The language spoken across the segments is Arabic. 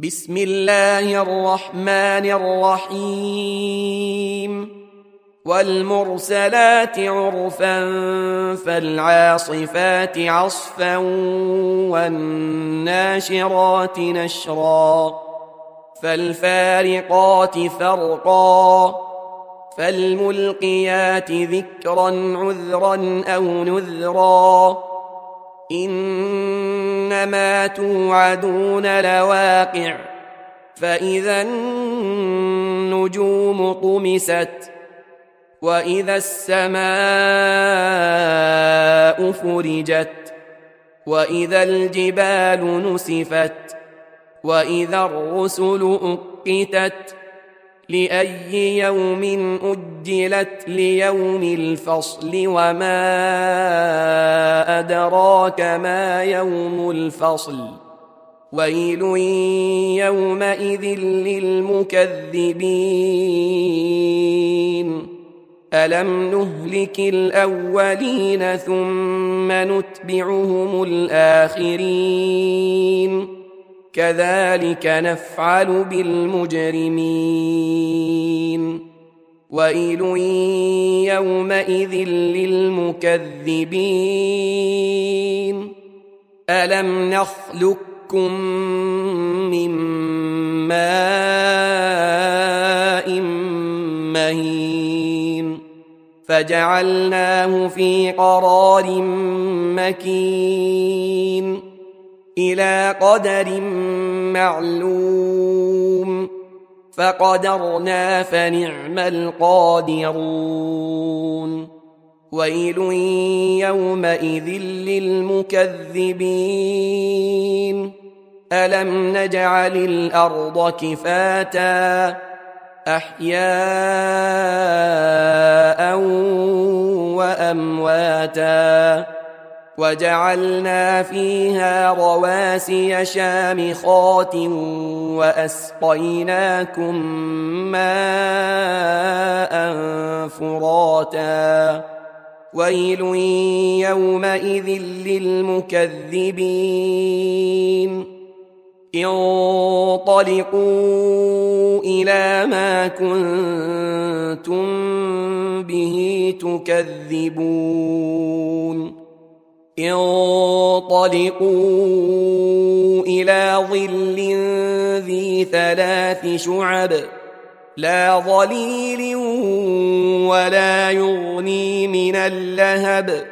بسم الله الرحمن الرحيم والمرسلات عرفا فالعاصفات عصفا والناشرات نشرا فالفارقات فرقا فالملقيات ذكرا عذرا أو نذرا إنما توعدون لواقع فإذا النجوم طمست وإذا السماء فرجت وإذا الجبال نسفت وإذا الرسل أقتت لأي يوم أجلت ليوم الفصل وما أدراك ما يوم الفصل ويل يومئذ للمكذبين ألم نهلك الأولين ثم نتبعهم الآخرين كذلك نفعل بالمجرمين ويل يومئذ للمكذبين ألم نخلقكم من ماء مهين فجعلناه في قرار مكين إلى قدر معلوم فقدرنا فنعم القادرون ويل يومئذ للمكذبين ألم نجعل الأرض كفاتا أحياء وأمواتا وجعلنا فيها رواسي شامخات وأسقيناكم ماء فراتا ويل يومئذ للمكذبين انطلقوا إلى ما كنتم به تكذبون انطلقوا إلى ظل ذي 3 شعب لا ظليل ولا يغني من اللهب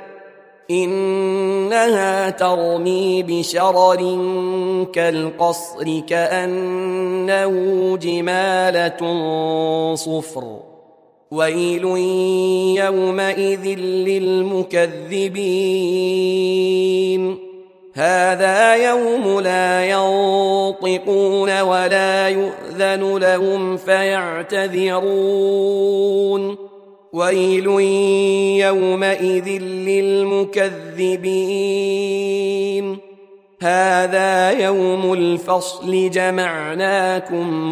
إنها ترمي بشرر كالقصر كأنه جمالة صفر ويل يومئذ للمكذبين هذا يوم لا ينطقون ولا يؤذن لهم فيعتذرون ويل يومئذ للمكذبين هذا يوم الفصل جمعناكم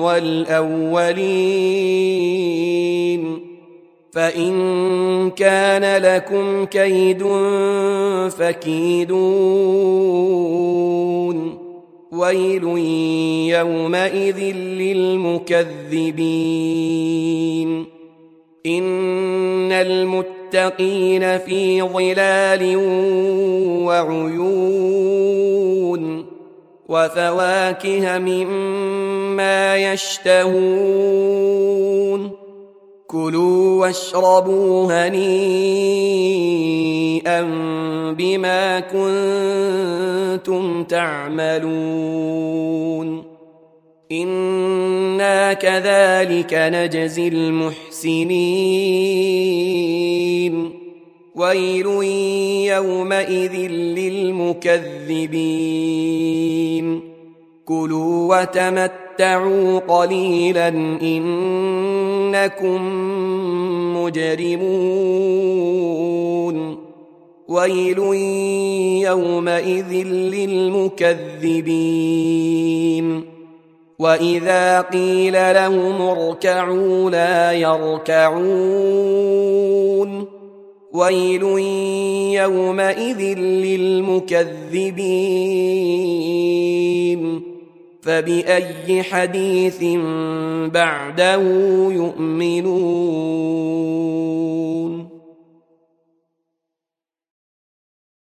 والأولين فإن كان لكم كيد فكيدون ويل يومئذ للمكذبين إن المتقين في ظلال وعيون وفواكه مما يشتهون كلوا واشربوا هنيئا بما كنتم تعملون إنا كذلك نجزي المحسنين ويل يومئذ للمكذبين كلوا وتمتعوا قليلا إنكم مجرمون ويل يومئذ للمكذبين وإذا قيل لهم اركعوا لا يركعون ويل يومئذ للمكذبين فبأي حديث بعده يؤمنون